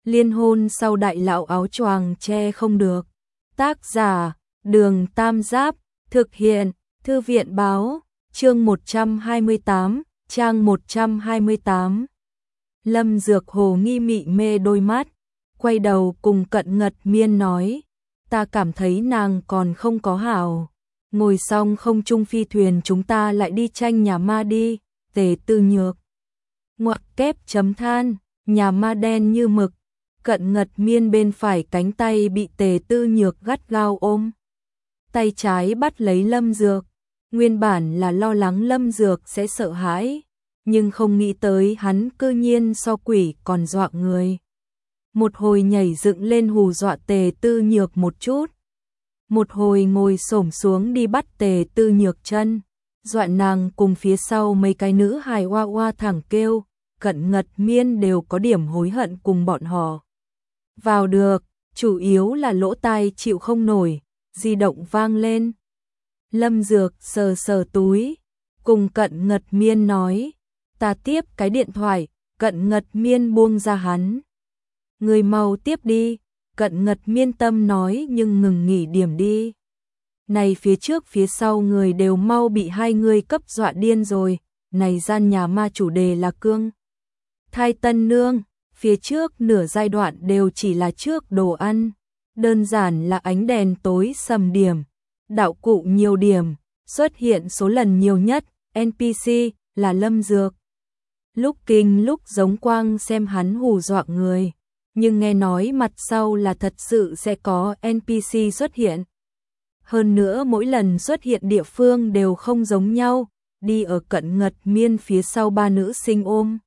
Liên hôn sau đại lão áo choàng che không được. Tác giả, Đường Tam Giáp, thực hiện, Thư viện báo, chương 128, trang 128. Lâm Dược hồ nghi mị mê đôi mắt, quay đầu cùng Cận Ngật Miên nói, ta cảm thấy nàng còn không có hảo. Ngồi xong không trung phi thuyền chúng ta lại đi tranh nhà ma đi. Tề Tư Nhược ngoặc kép chấm than, nhà ma đen như mực. Cận Ngật Miên bên phải cánh tay bị Tề Tư Nhược gắt gao ôm, tay trái bắt lấy Lâm Dược. Nguyên bản là lo lắng Lâm Dược sẽ sợ hãi, nhưng không nghĩ tới hắn cư nhiên so quỷ còn dọa người. Một hồi nhảy dựng lên hù dọa Tề Tư Nhược một chút, một hồi ngồi xổm xuống đi bắt Tề Tư Nhược chân, dọa nàng cùng phía sau mấy cái nữ hài oa oa thẳng kêu. Cận Ngật Miên đều có điểm hối hận cùng bọn họ vào được, chủ yếu là lỗ tai chịu không nổi, di động vang lên. Lâm Dược sờ sờ túi, cùng Cận Ngật Miên nói, ta tiếp cái điện thoại. Cận Ngật Miên buông ra hắn, người mau tiếp đi. Cận Ngật Miên tâm nói nhưng ngừng nghỉ điểm đi. Này phía trước phía sau người đều mau bị hai người cấp dọa điên rồi. Này gian nhà ma chủ đề là cương thai tân nương, phía trước nửa giai đoạn đều chỉ là trước đồ ăn, đơn giản là ánh đèn tối sầm điểm, đạo cụ nhiều điểm, xuất hiện số lần nhiều nhất, NPC là Lâm Dược. Lúc kinh lúc giống quang xem hắn hù dọa người, nhưng nghe nói mặt sau là thật sự sẽ có NPC xuất hiện. Hơn nữa mỗi lần xuất hiện địa phương đều không giống nhau, đi ở Cận Ngật Miên phía sau ba nữ sinh ôm.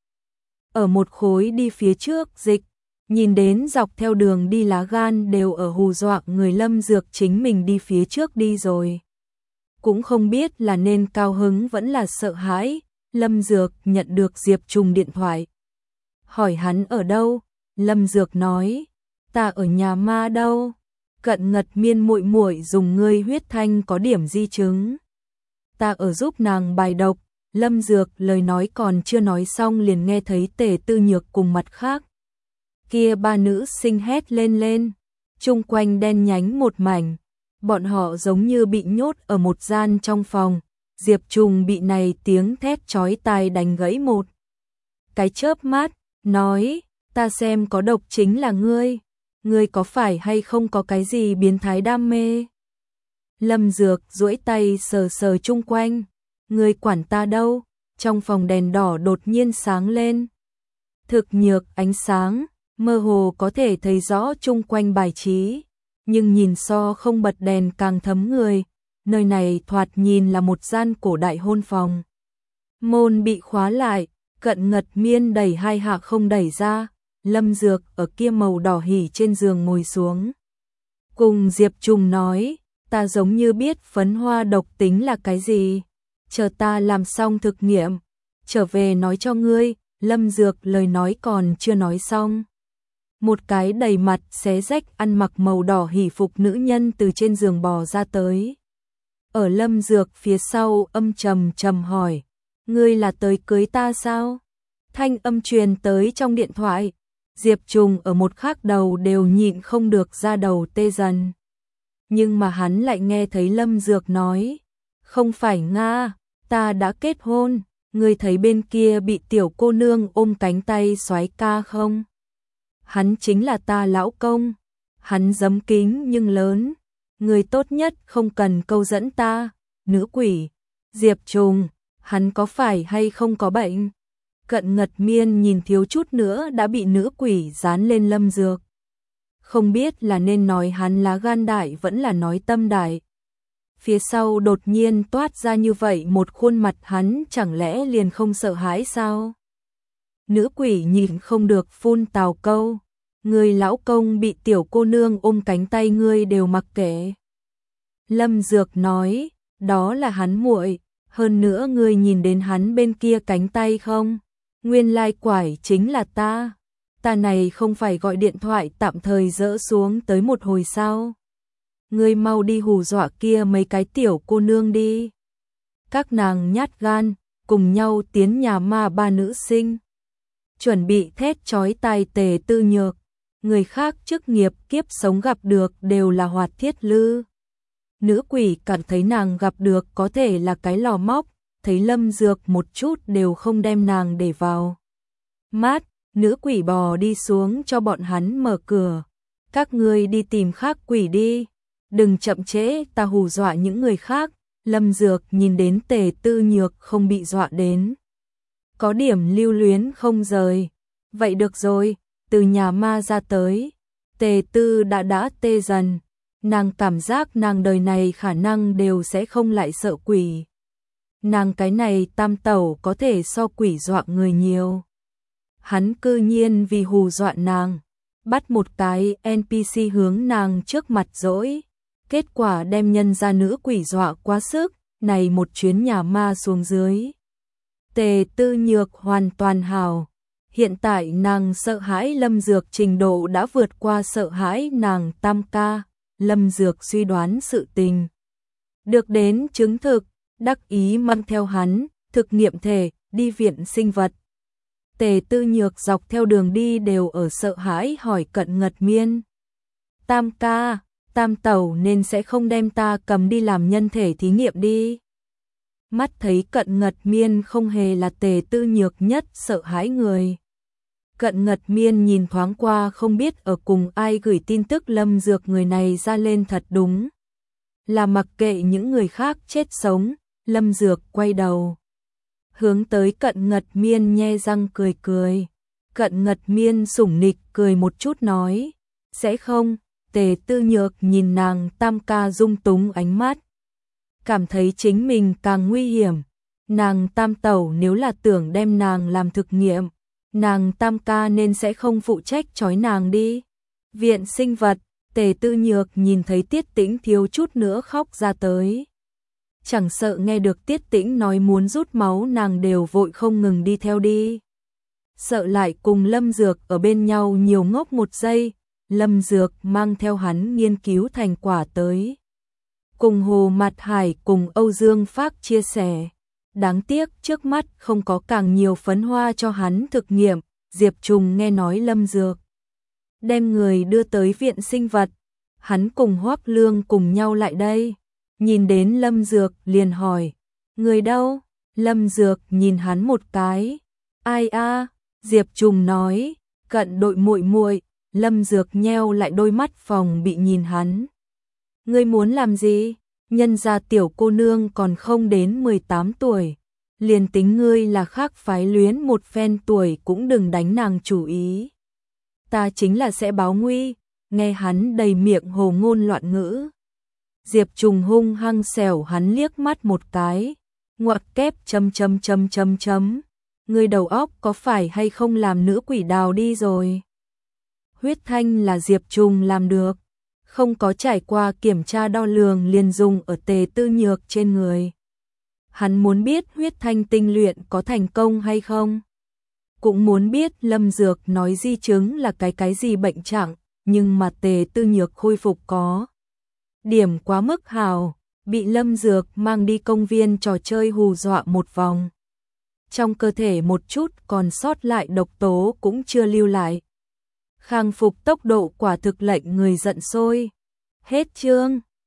Ở một khối đi phía trước dịch, nhìn đến dọc theo đường đi lá gan đều ở hù dọa người. Lâm Dược chính mình đi phía trước đi rồi. Cũng không biết là nên cao hứng vẫn là sợ hãi. Lâm Dược nhận được Diệp Trùng điện thoại. Hỏi hắn ở đâu? Lâm Dược nói, ta ở nhà ma đâu. Cận Ngật Miên muội muội dùng ngươi huyết thanh có điểm di chứng. Ta ở giúp nàng bài độc. Lâm Dược lời nói còn chưa nói xong liền nghe thấy Tề Tư Nhược cùng mặt khác kia ba nữ sinh hét lên, chung quanh đen nhánh một mảnh, bọn họ giống như bị nhốt ở một gian trong phòng. Diệp Trùng bị này tiếng thét chói tai đánh gãy một cái chớp mắt, nói, ta xem có độc chính là ngươi có phải hay không có cái gì biến thái đam mê? Lâm Dược duỗi tay sờ sờ chung quanh, ngươi quản ta đâu? Trong phòng đèn đỏ đột nhiên sáng lên, thực nhược ánh sáng, mơ hồ có thể thấy rõ chung quanh bài trí, nhưng nhìn so không bật đèn càng thấm người. Nơi này thoạt nhìn là một gian cổ đại hôn phòng. Môn bị khóa lại, Cận Ngật Miên đẩy hai hạ không đẩy ra. Lâm Dược ở kia màu đỏ hỉ trên giường ngồi xuống, cùng Diệp Trùng nói, ta giống như biết phấn hoa độc tính là cái gì, chờ ta làm xong thực nghiệm, trở về nói cho ngươi. Lâm Dược lời nói còn chưa nói xong, một cái đầy mặt xé rách ăn mặc màu đỏ hỉ phục nữ nhân từ trên giường bò ra tới. Ở Lâm Dược phía sau âm trầm trầm hỏi, ngươi là tới cưới ta sao? Thanh âm truyền tới trong điện thoại. Diệp Trùng ở một khác đầu đều nhịn không được ra đầu tê dần. Nhưng mà hắn lại nghe thấy Lâm Dược nói, không phải Nga, ta đã kết hôn, ngươi thấy bên kia bị tiểu cô nương ôm cánh tay soái ca không? Hắn chính là ta lão công, hắn giấm kính nhưng lớn, ngươi tốt nhất không cần câu dẫn ta. Nữ quỷ, Diệp Trùng, hắn có phải hay không có bệnh? Cận Ngật Miên nhìn thiếu chút nữa đã bị nữ quỷ dán lên Lâm Dược. Không biết là nên nói hắn lá gan đại vẫn là nói tâm đại. Phía sau đột nhiên toát ra như vậy một khuôn mặt, hắn chẳng lẽ liền không sợ hãi sao? Nữ quỷ nhìn không được phun tào câu, người lão công bị tiểu cô nương ôm cánh tay ngươi đều mặc kệ. Lâm Dược nói, đó là hắn muội, hơn nữa ngươi nhìn đến hắn bên kia cánh tay không? Nguyên lai quải chính là ta. Ta này không phải gọi điện thoại tạm thời dỡ xuống tới một hồi sao? Ngươi mau đi hù dọa kia mấy cái tiểu cô nương đi. Các nàng nhát gan, cùng nhau tiến nhà ma ba nữ sinh. Chuẩn bị thét chói tai Tề Tư Nhược. người khác chức nghiệp kiếp sống gặp được đều là Hoạt Thiết Lư. Nữ quỷ cảm thấy nàng gặp được có thể là cái lò móc, thấy Lâm Dược một chút đều không đem nàng để vào mắt. Nữ quỷ bò đi xuống cho bọn hắn mở cửa. Các ngươi đi tìm khác quỷ đi, đừng chậm trễ, ta hù dọa những người khác. Lâm Dược nhìn đến Tề Tư Nhược không bị dọa đến, có điểm lưu luyến không rời. Vậy được rồi, từ nhà ma ra tới. Tề Tư đã tê dần, nàng cảm giác nàng đời này khả năng đều sẽ không lại sợ quỷ. Nàng cái này tam tẩu có thể so quỷ dọa người nhiều. Hắn cư nhiên vì hù dọa nàng, bắt một cái NPC hướng nàng trước mặt dỗi. Kết quả đem nhân gia nữ quỷ dọa quá sức, này một chuyến nhà ma xuống dưới. Tề Tư Nhược hoàn toàn hào. Hiện tại nàng sợ hãi Lâm Dược trình độ đã vượt qua sợ hãi nàng tam ca. Lâm Dược suy đoán sự tình được đến chứng thực, đắc ý mang theo hắn, thực nghiệm thể, đi viện sinh vật. Tề Tư Nhược dọc theo đường đi đều ở sợ hãi hỏi Cận Ngật Miên. Tam ca, tam tẩu nên sẽ không đem ta cầm đi làm nhân thể thí nghiệm đi. Mắt thấy Cận Ngật Miên không hề là Tề Tư Nhược nhất sợ hãi người. Cận Ngật Miên nhìn thoáng qua không biết ở cùng ai gửi tin tức Lâm Dược người này ra lên thật đúng. Là mặc kệ những người khác chết sống, Lâm Dược quay đầu. Hướng tới Cận Ngật Miên nhe răng cười cười. Cận Ngật Miên sủng nịch cười một chút nói. Sẽ không, Tề Tư Nhược nhìn nàng tam ca dung túng ánh mắt. Cảm thấy chính mình càng nguy hiểm. Nàng tam tẩu nếu là tưởng đem nàng làm thực nghiệm, nàng tam ca nên sẽ không phụ trách trói nàng đi. Viện sinh vật, Tề Tư Nhược nhìn thấy Tiết Tĩnh thiếu chút nữa khóc ra tới. Chẳng sợ nghe được Tiết Tĩnh nói muốn rút máu nàng đều vội không ngừng đi theo đi. Sợ lại cùng Lâm Dược ở bên nhau nhiều ngốc một giây, Lâm Dược mang theo hắn nghiên cứu thành quả tới. Cùng Hồ Mạt Hải cùng Âu Dương Phác chia sẻ. Đáng tiếc trước mắt không có càng nhiều phấn hoa cho hắn thực nghiệm. Diệp Trùng nghe nói Lâm Dược đem người đưa tới viện sinh vật, hắn cùng Hoắc Lương cùng nhau lại đây. Nhìn đến Lâm Dược liền hỏi, người đâu? Lâm Dược nhìn hắn một cái. Ai a? Diệp Trùng nói, Cận đội muội muội. Lâm Dược nheo lại đôi mắt phòng bị nhìn hắn. Ngươi muốn làm gì? Nhân gia tiểu cô nương còn không đến 18 tuổi. Liền tính ngươi là khác phái luyến một phen tuổi cũng đừng đánh nàng chủ ý. Ta chính là sẽ báo nguy. Nghe hắn đầy miệng hồ ngôn loạn ngữ. Diệp Trùng hung hăng xẻo hắn liếc mắt một cái. Ngoặc kép ... Ngươi đầu óc có phải hay không làm nữ quỷ đào đi rồi? Huyết thanh là Diệp Trùng làm được. Không có trải qua kiểm tra đo lường liền dùng ở Tề Tư Nhược trên người. Hắn muốn biết huyết thanh tinh luyện có thành công hay không. Cũng muốn biết Lâm Dược nói di chứng là cái gì bệnh trạng, nhưng mà Tề Tư Nhược khôi phục có điểm quá mức hào, bị Lâm Dược mang đi công viên trò chơi hù dọa một vòng. Trong cơ thể một chút còn sót lại độc tố cũng chưa lưu lại. Khang phục tốc độ quả thực lệnh người giận sôi. Hết chương.